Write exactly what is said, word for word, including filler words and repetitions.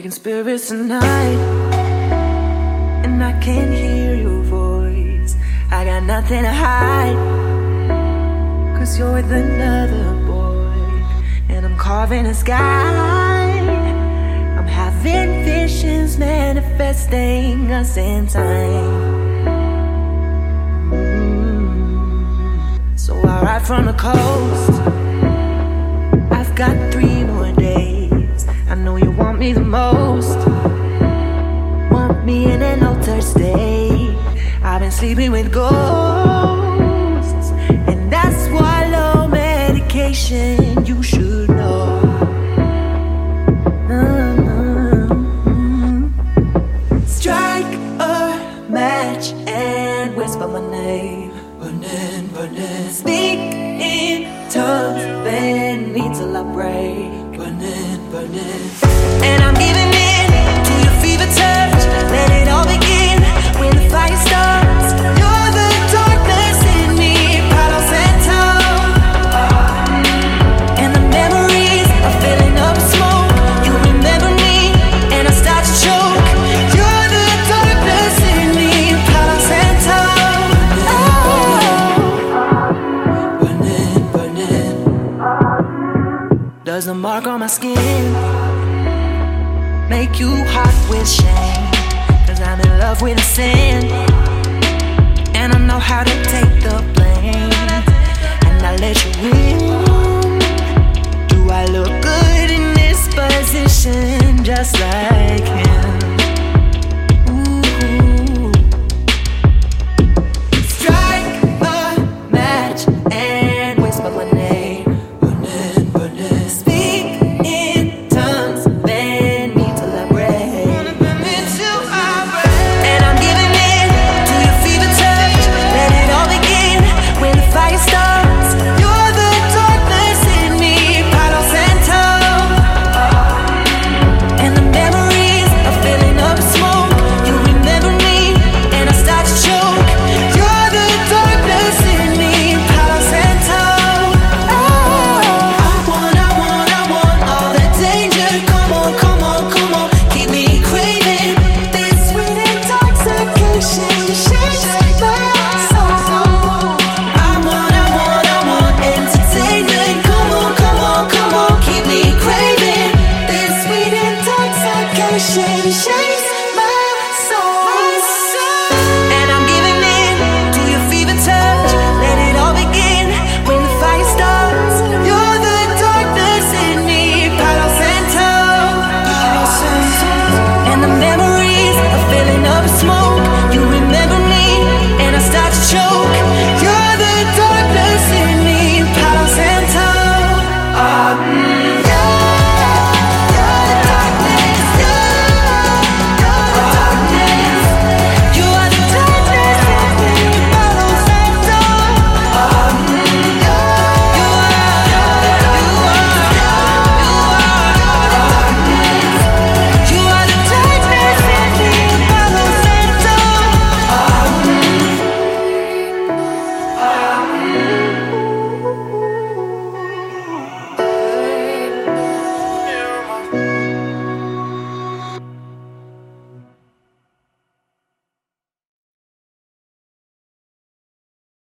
Waking spirits tonight, and I can't hear your voice. I got nothing to hide, cause you're with another boy, and I'm carving a sky. I'm having visions manifesting us in time. mm. So I ride from the coast. I've got three more days. I know you want me the most, want me in an altered state. I've been sleeping with ghosts, and that's why low medication, you should know. Mm-hmm. Strike a match and whisper my name. Burning, burning. Speak in tongues, bend me till I break. Burning, burning. And I'm giving in to your fever touch. Let it all begin when the fire starts. You're the darkness in me, Palo Santo. And the memories are filling up with smoke. You remember me, and I start to choke. You're the darkness in me, Palo Santo. Oh. Burning, burning. Does the mark on my skin make you hot with shame? Cause I'm in love with the sin.